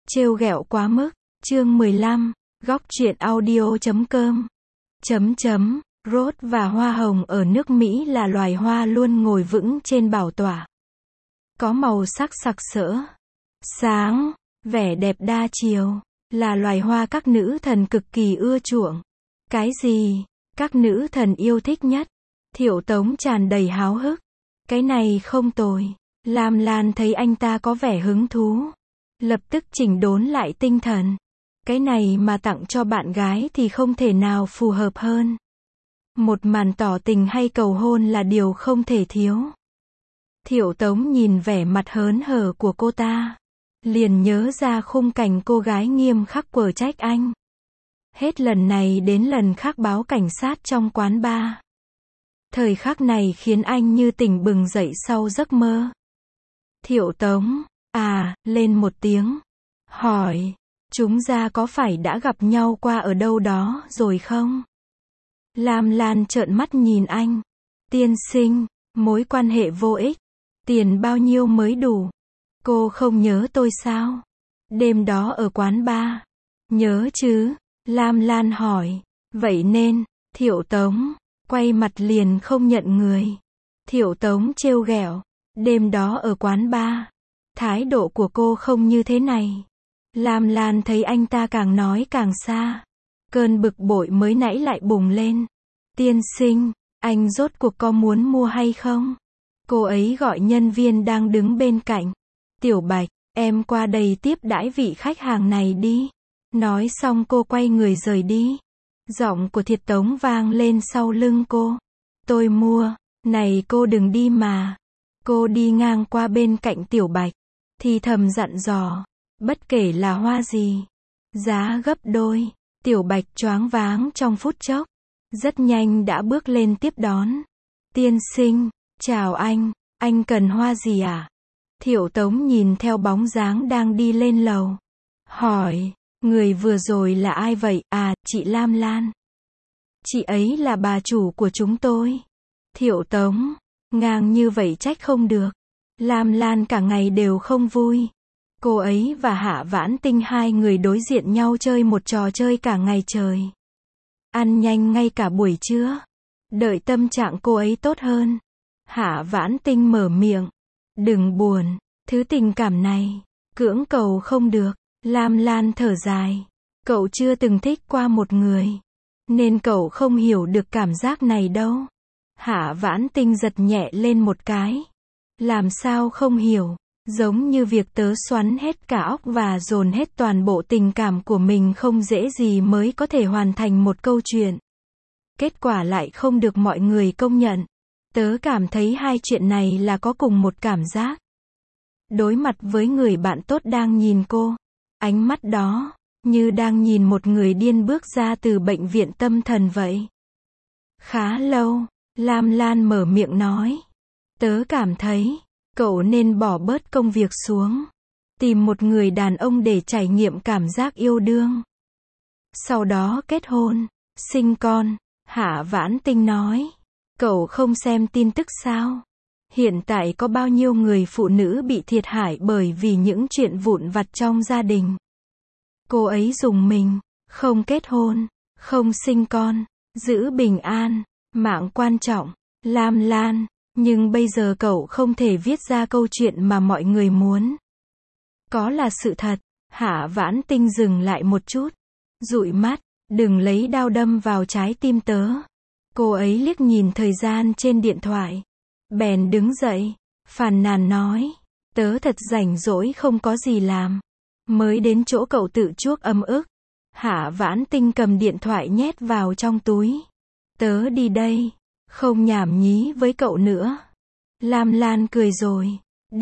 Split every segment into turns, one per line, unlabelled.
Trêu ghẹo quá mức. Chương 15. Góc truyện audio.com. Rốt và hoa hồng ở nước Mỹ là loài hoa luôn ngồi vững trên bảo tọa. Có màu sắc sặc sỡ, sáng, vẻ đẹp đa chiều, là loài hoa các nữ thần cực kỳ ưa chuộng. Cái gì các nữ thần yêu thích nhất? Thiệu Tống tràn đầy háo hức. Cái này không tồi. Lam Lan thấy anh ta có vẻ hứng thú, lập tức chỉnh đốn lại tinh thần. Cái này mà tặng cho bạn gái thì không thể nào phù hợp hơn. Một màn tỏ tình hay cầu hôn là điều không thể thiếu. Thiệu Tống nhìn vẻ mặt hớn hở của cô ta, liền nhớ ra khung cảnh cô gái nghiêm khắc quở trách anh. Hết lần này đến lần khác báo cảnh sát trong quán bar. Thời khắc này khiến anh như tỉnh bừng dậy sau giấc mơ. Thiệu Tống, lên một tiếng, hỏi, chúng ta có phải đã gặp nhau qua ở đâu đó rồi không? Lam Lan trợn mắt nhìn anh. Tiên sinh, mối quan hệ vô ích. Tiền bao nhiêu mới đủ? Cô không nhớ tôi sao? Đêm đó ở quán bar. Nhớ chứ? Lam Lan hỏi. Vậy nên, Thiệu Tống quay mặt liền không nhận người. Thiệu Tống trêu ghẹo. Đêm đó ở quán bar, thái độ của cô không như thế này. Lam Lan thấy anh ta càng nói càng xa. Cơn bực bội mới nãy lại bùng lên. Tiên sinh, anh rốt cuộc có muốn mua hay không? Cô ấy gọi nhân viên đang đứng bên cạnh. Tiểu Bạch, em qua đây tiếp đãi vị khách hàng này đi. Nói xong cô quay người rời đi. Giọng của Thiệu Tống vang lên sau lưng cô. Tôi mua. Này cô đừng đi mà. Cô đi ngang qua bên cạnh Tiểu Bạch, thì thầm dặn dò. Bất kể là hoa gì, giá gấp đôi. Tiểu Bạch choáng váng trong phút chốc. Rất nhanh đã bước lên tiếp đón. Tiên sinh, chào anh cần hoa gì à? Thiệu Tống nhìn theo bóng dáng đang đi lên lầu. Hỏi, người vừa rồi là ai vậy? Chị Lam Lan. Chị ấy là bà chủ của chúng tôi. Thiệu Tống, ngang như vậy trách không được. Lam Lan cả ngày đều không vui. Cô ấy và Hạ Vãn Tinh hai người đối diện nhau chơi một trò chơi cả ngày trời. Ăn nhanh ngay cả buổi trưa. Đợi tâm trạng cô ấy tốt hơn, Hạ Vãn Tinh mở miệng. Đừng buồn, thứ tình cảm này, cưỡng cầu không được. Lam Lan thở dài. Cậu chưa từng thích qua một người, nên cậu không hiểu được cảm giác này đâu. Hạ Vãn Tinh giật nhẹ lên một cái. Làm sao không hiểu, giống như việc tớ xoắn hết cả óc và dồn hết toàn bộ tình cảm của mình không dễ gì mới có thể hoàn thành một câu chuyện. Kết quả lại không được mọi người công nhận. Tớ cảm thấy hai chuyện này là có cùng một cảm giác. Đối mặt với người bạn tốt đang nhìn cô, ánh mắt đó, như đang nhìn một người điên bước ra từ bệnh viện tâm thần vậy. Khá lâu, Lam Lan mở miệng nói. Tớ cảm thấy, cậu nên bỏ bớt công việc xuống. Tìm một người đàn ông để trải nghiệm cảm giác yêu đương. Sau đó kết hôn, sinh con. Hạ Vãn Tinh nói. Cậu không xem tin tức sao? Hiện tại có bao nhiêu người phụ nữ bị thiệt hại bởi vì những chuyện vụn vặt trong gia đình. Cô ấy dùng mình, không kết hôn, không sinh con, giữ bình an, mạng quan trọng. Lam Lan, nhưng bây giờ cậu không thể viết ra câu chuyện mà mọi người muốn. Có là sự thật. Hạ Vãn Tinh dừng lại một chút, dụi mắt, đừng lấy đao đâm vào trái tim tớ. Cô ấy liếc nhìn thời gian trên điện thoại, bèn đứng dậy, phàn nàn nói. Tớ thật rảnh rỗi không có gì làm, mới đến chỗ cậu tự chuốc ấm ức. Hạ Vãn Tinh cầm điện thoại nhét vào trong túi. Tớ đi đây, không nhảm nhí với cậu nữa. Lam Lan cười rồi.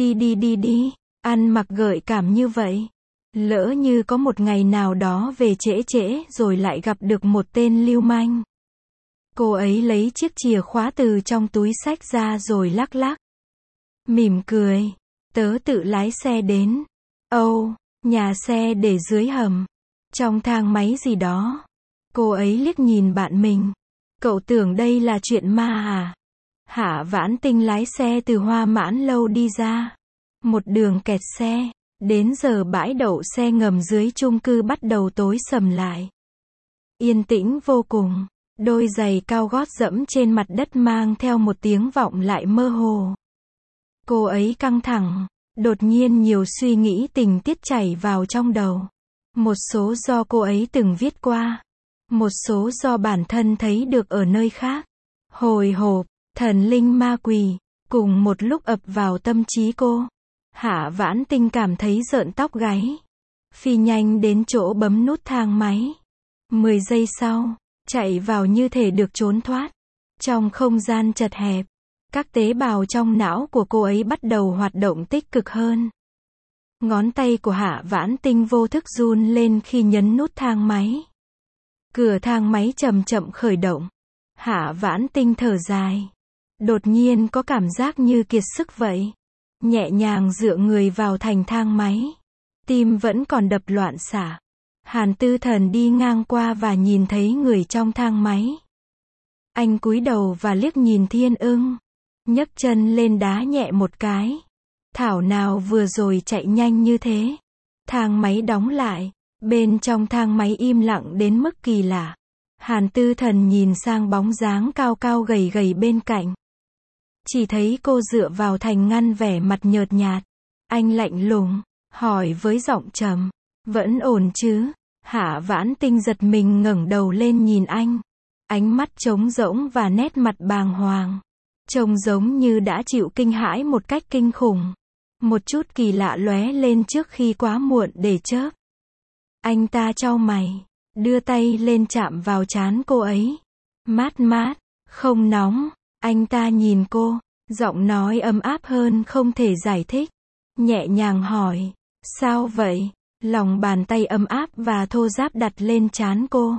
Đi, ăn mặc gợi cảm như vậy. Lỡ như có một ngày nào đó về trễ rồi lại gặp được một tên lưu manh. Cô ấy lấy chiếc chìa khóa từ trong túi xách ra rồi lắc lắc. Mỉm cười. Tớ tự lái xe đến. Nhà xe để dưới hầm. Trong thang máy gì đó. Cô ấy liếc nhìn bạn mình. Cậu tưởng đây là chuyện ma à? Hạ Vãn Tinh lái xe từ Hoa Mãn Lâu đi ra. Một đường kẹt xe. Đến giờ bãi đậu xe ngầm dưới chung cư bắt đầu tối sầm lại. Yên tĩnh vô cùng. Đôi giày cao gót dẫm trên mặt đất mang theo một tiếng vọng lại mơ hồ. Cô ấy căng thẳng. Đột nhiên nhiều suy nghĩ tình tiết chảy vào trong đầu. Một số do cô ấy từng viết qua. Một số do bản thân thấy được ở nơi khác. Hồi hộp, thần linh ma quỷ, cùng một lúc ập vào tâm trí cô. Hạ Vãn Tinh cảm thấy rợn tóc gáy. Phi nhanh đến chỗ bấm nút thang máy. 10 giây sau, chạy vào như thể được trốn thoát. Trong không gian chật hẹp, các tế bào trong não của cô ấy bắt đầu hoạt động tích cực hơn. Ngón tay của Hạ Vãn Tinh vô thức run lên khi nhấn nút thang máy. Cửa thang máy chậm chậm khởi động. Hạ Vãn Tinh thở dài. Đột nhiên có cảm giác như kiệt sức vậy. Nhẹ nhàng dựa người vào thành thang máy. Tim vẫn còn đập loạn xạ. Hàn Tư Thần đi ngang qua và nhìn thấy người trong thang máy. Anh cúi đầu và liếc nhìn Thiên Ưng. Nhấc chân lên đá nhẹ một cái. Thảo nào vừa rồi chạy nhanh như thế. Thang máy đóng lại. Bên trong thang máy im lặng đến mức kỳ lạ. Hàn Tư Thần nhìn sang bóng dáng cao cao gầy gầy bên cạnh. Chỉ thấy cô dựa vào thành ngăn vẻ mặt nhợt nhạt. Anh lạnh lùng, hỏi với giọng trầm. Vẫn ổn chứ? Hạ Vãn Tinh giật mình ngẩng đầu lên nhìn anh. Ánh mắt trống rỗng và nét mặt bàng hoàng. Trông giống như đã chịu kinh hãi một cách kinh khủng. Một chút kỳ lạ lóe lên trước khi quá muộn để chớp. Anh ta chau mày, đưa tay lên chạm vào trán cô ấy. Mát mát, không nóng. Anh ta nhìn cô, giọng nói ấm áp hơn không thể giải thích. Nhẹ nhàng hỏi, sao vậy? Lòng bàn tay ấm áp và thô ráp đặt lên trán cô.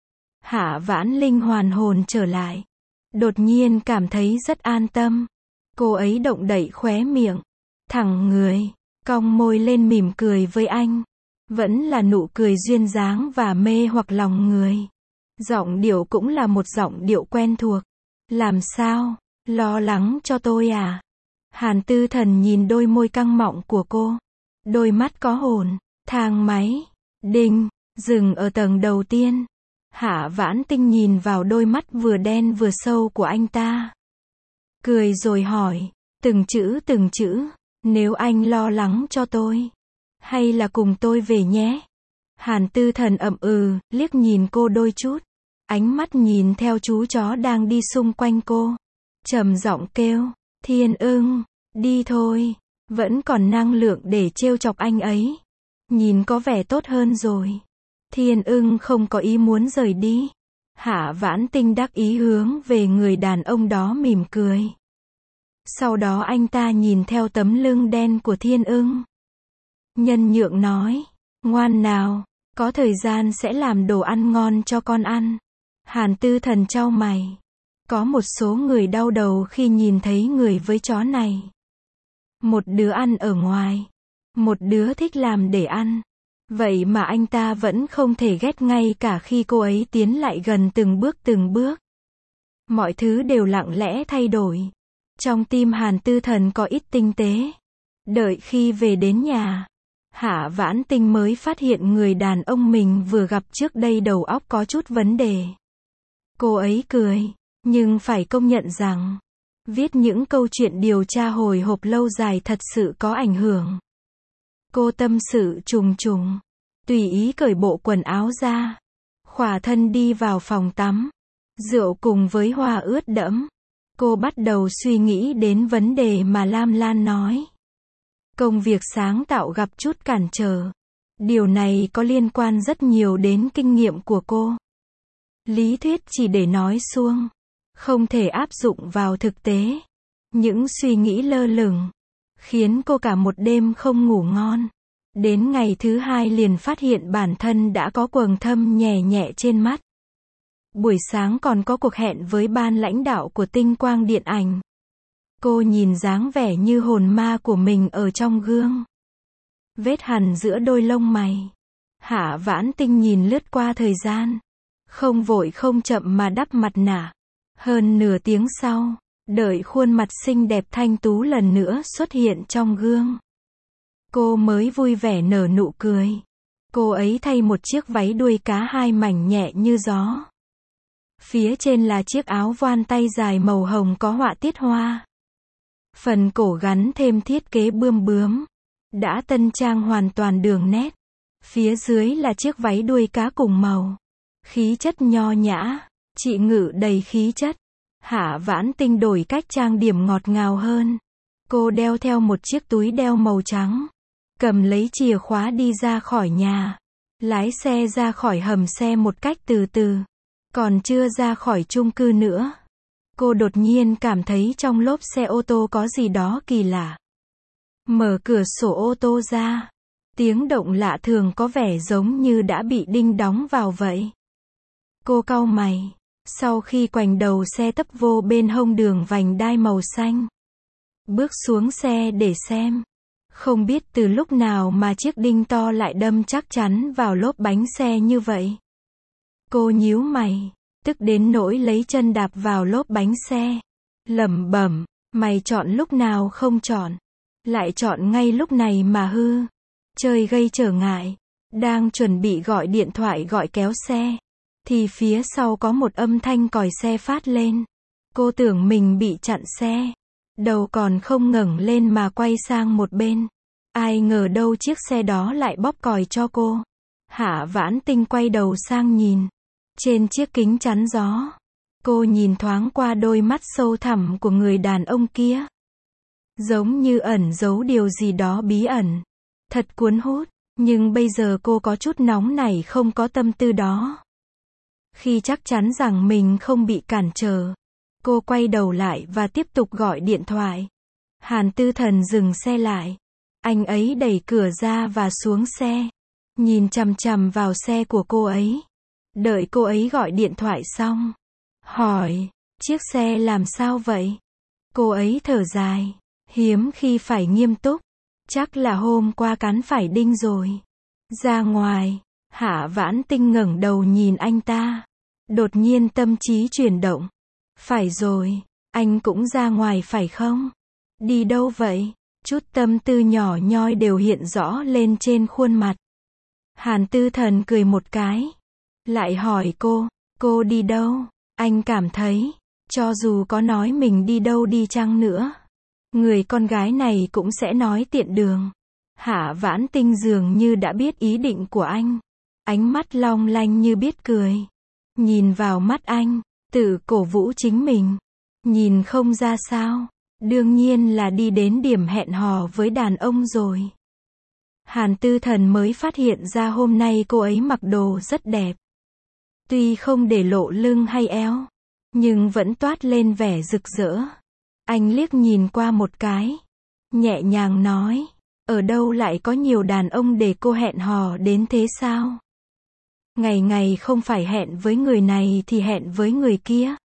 Hạ Vãn Linh hoàn hồn trở lại. Đột nhiên cảm thấy rất an tâm. Cô ấy động đậy khóe miệng, thẳng người, cong môi lên mỉm cười với anh. Vẫn là nụ cười duyên dáng và mê hoặc lòng người. Giọng điệu cũng là một giọng điệu quen thuộc. Làm sao? Lo lắng cho tôi à? Hàn Tư Thần nhìn đôi môi căng mọng của cô. Đôi mắt có hồn. Thang máy. Đinh. Dừng ở tầng đầu tiên. Hạ Vãn Tinh nhìn vào đôi mắt vừa đen vừa sâu của anh ta. Cười rồi hỏi. Từng chữ. Nếu anh lo lắng cho tôi. Hay là cùng tôi về nhé? Hàn Tư Thần ậm ừ, liếc nhìn cô đôi chút. Ánh mắt nhìn theo chú chó đang đi xung quanh cô. Trầm giọng kêu. Thiên Ưng, đi thôi. Vẫn còn năng lượng để trêu chọc anh ấy. Nhìn có vẻ tốt hơn rồi. Thiên Ưng không có ý muốn rời đi. Hạ Vãn Tinh đắc ý hướng về người đàn ông đó mỉm cười. Sau đó anh ta nhìn theo tấm lưng đen của Thiên Ưng. Nhân nhượng nói. Ngoan nào, có thời gian sẽ làm đồ ăn ngon cho con ăn. Hàn Tư Thần chau mày. Có một số người đau đầu khi nhìn thấy người với chó này. Một đứa ăn ở ngoài. Một đứa thích làm để ăn. Vậy mà anh ta vẫn không thể ghét ngay cả khi cô ấy tiến lại gần từng bước. Mọi thứ đều lặng lẽ thay đổi. Trong tim Hàn Tư Thần có ít tinh tế. Đợi khi về đến nhà, Hạ Vãn Tinh mới phát hiện người đàn ông mình vừa gặp trước đây đầu óc có chút vấn đề. Cô ấy cười, nhưng phải công nhận rằng, viết những câu chuyện điều tra hồi hộp lâu dài thật sự có ảnh hưởng. Cô tâm sự trùng trùng, tùy ý cởi bộ quần áo ra, khỏa thân đi vào phòng tắm, rượu cùng với hoa ướt đẫm. Cô bắt đầu suy nghĩ đến vấn đề mà Lam Lan nói. Công việc sáng tạo gặp chút cản trở. Điều này có liên quan rất nhiều đến kinh nghiệm của cô. Lý thuyết chỉ để nói suông, không thể áp dụng vào thực tế. Những suy nghĩ lơ lửng khiến cô cả một đêm không ngủ ngon. Đến ngày thứ hai liền phát hiện bản thân đã có quầng thâm nhẹ nhẹ trên mắt. Buổi sáng còn có cuộc hẹn với ban lãnh đạo của Tinh Quang Điện ảnh. Cô nhìn dáng vẻ như hồn ma của mình ở trong gương. Vết hằn giữa đôi lông mày. Hạ Vãn Tinh nhìn lướt qua thời gian. Không vội không chậm mà đắp mặt nạ. Hơn nửa tiếng sau, đợi khuôn mặt xinh đẹp thanh tú lần nữa xuất hiện trong gương. Cô mới vui vẻ nở nụ cười. Cô ấy thay một chiếc váy đuôi cá 2 mảnh nhẹ như gió. Phía trên là chiếc áo voan tay dài màu hồng có họa tiết hoa. Phần cổ gắn thêm thiết kế bươm bướm. Đã tân trang hoàn toàn đường nét. Phía dưới là chiếc váy đuôi cá cùng màu. Khí chất nho nhã, chị Ngự đầy khí chất. Hạ Vãn Tinh đổi cách trang điểm ngọt ngào hơn. Cô đeo theo một chiếc túi đeo màu trắng. Cầm lấy chìa khóa đi ra khỏi nhà. Lái xe ra khỏi hầm xe một cách từ từ. Còn chưa ra khỏi chung cư nữa. Cô đột nhiên cảm thấy trong lốp xe ô tô có gì đó kỳ lạ. Mở cửa sổ ô tô ra. Tiếng động lạ thường có vẻ giống như đã bị đinh đóng vào vậy. Cô cau mày. Sau khi quành đầu xe tấp vô bên hông đường vành đai màu xanh. Bước xuống xe để xem. Không biết từ lúc nào mà chiếc đinh to lại đâm chắc chắn vào lốp bánh xe như vậy. Cô nhíu mày, tức đến nỗi lấy chân đạp vào lốp bánh xe. Lẩm bẩm, mày chọn lúc nào không chọn. Lại chọn ngay lúc này mà hư. Chơi gây trở ngại. Đang chuẩn bị gọi điện thoại gọi kéo xe. Thì phía sau có một âm thanh còi xe phát lên. Cô tưởng mình bị chặn xe. Đầu còn không ngẩng lên mà quay sang một bên. Ai ngờ đâu chiếc xe đó lại bóp còi cho cô. Hạ Vãn Tinh quay đầu sang nhìn. Trên chiếc kính chắn gió. Cô nhìn thoáng qua đôi mắt sâu thẳm của người đàn ông kia. Giống như ẩn giấu điều gì đó bí ẩn. Thật cuốn hút. Nhưng bây giờ cô có chút nóng nảy không có tâm tư đó. Khi chắc chắn rằng mình không bị cản trở. Cô quay đầu lại và tiếp tục gọi điện thoại. Hàn Tư Thần dừng xe lại. Anh ấy đẩy cửa ra và xuống xe. Nhìn chằm chằm vào xe của cô ấy. Đợi cô ấy gọi điện thoại xong. Hỏi, chiếc xe làm sao vậy? Cô ấy thở dài. Hiếm khi phải nghiêm túc. Chắc là hôm qua cắn phải đinh rồi. Ra ngoài, Hạ Vãn Tinh ngẩng đầu nhìn anh ta. Đột nhiên tâm trí chuyển động. Phải rồi, anh cũng ra ngoài phải không? Đi đâu vậy? Chút tâm tư nhỏ nhoi đều hiện rõ lên trên khuôn mặt. Hàn Tư Thần cười một cái. Lại hỏi cô đi đâu? Anh cảm thấy, cho dù có nói mình đi đâu đi chăng nữa. Người con gái này cũng sẽ nói tiện đường. Hạ Vãn Tinh dường như đã biết ý định của anh. Ánh mắt long lanh như biết cười. Nhìn vào mắt anh, tự cổ vũ chính mình. Nhìn không ra sao. Đương nhiên là đi đến điểm hẹn hò với đàn ông rồi. Hàn Tư Thần mới phát hiện ra hôm nay cô ấy mặc đồ rất đẹp. Tuy không để lộ lưng hay eo, nhưng vẫn toát lên vẻ rực rỡ. Anh liếc nhìn qua một cái. Nhẹ nhàng nói. Ở đâu lại có nhiều đàn ông để cô hẹn hò đến thế sao? Ngày ngày không phải hẹn với người này thì hẹn với người kia.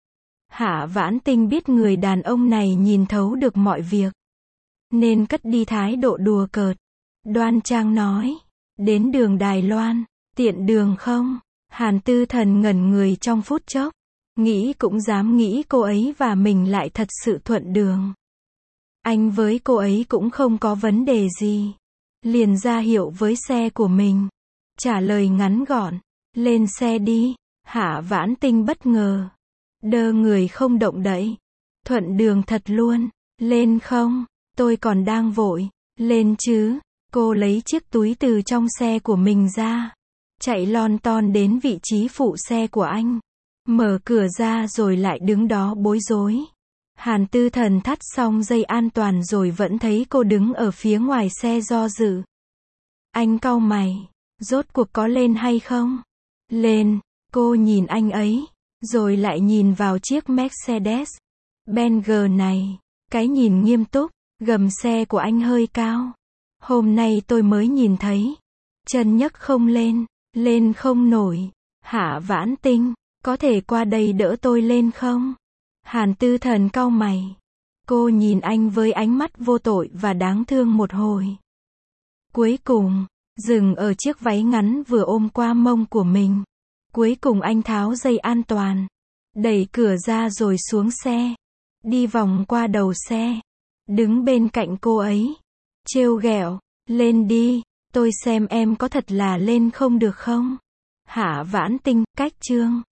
Hạ Vãn Tinh biết người đàn ông này nhìn thấu được mọi việc. Nên cất đi thái độ đùa cợt. Đoan trang nói. Đến đường Đài Loan, tiện đường không? Hàn Tư Thần ngẩn người trong phút chốc. Nghĩ cũng dám nghĩ cô ấy và mình lại thật sự thuận đường. Anh với cô ấy cũng không có vấn đề gì. Liền ra hiệu với xe của mình. Trả lời ngắn gọn. Lên xe đi. Hạ Vãn Tinh bất ngờ. Đơ người không động đậy. Thuận đường thật luôn. Lên không? Tôi còn đang vội. Lên chứ. Cô lấy chiếc túi từ trong xe của mình ra. Chạy lon ton đến vị trí phụ xe của anh. Mở cửa ra rồi lại đứng đó bối rối. Hàn Tư Thần thắt xong dây an toàn rồi vẫn thấy cô đứng ở phía ngoài xe do dự. Anh cau mày. Rốt cuộc có lên hay không? Lên. Cô nhìn anh ấy. Rồi lại nhìn vào chiếc Mercedes Benz này. Cái nhìn nghiêm túc. Gầm xe của anh hơi cao. Hôm nay tôi mới nhìn thấy. Chân nhấc không lên. Lên không nổi. Hạ Vãn Tinh. Có thể qua đây đỡ tôi lên không? Hàn Tư Thần cau mày. Cô nhìn anh với ánh mắt vô tội và đáng thương một hồi. Cuối cùng, dừng ở chiếc váy ngắn vừa ôm qua mông của mình. Cuối cùng anh tháo dây an toàn. Đẩy cửa ra rồi xuống xe. Đi vòng qua đầu xe. Đứng bên cạnh cô ấy. Trêu ghẹo. Lên đi, tôi xem em có thật là lên không được không? Hạ Vãn Tinh, cách chương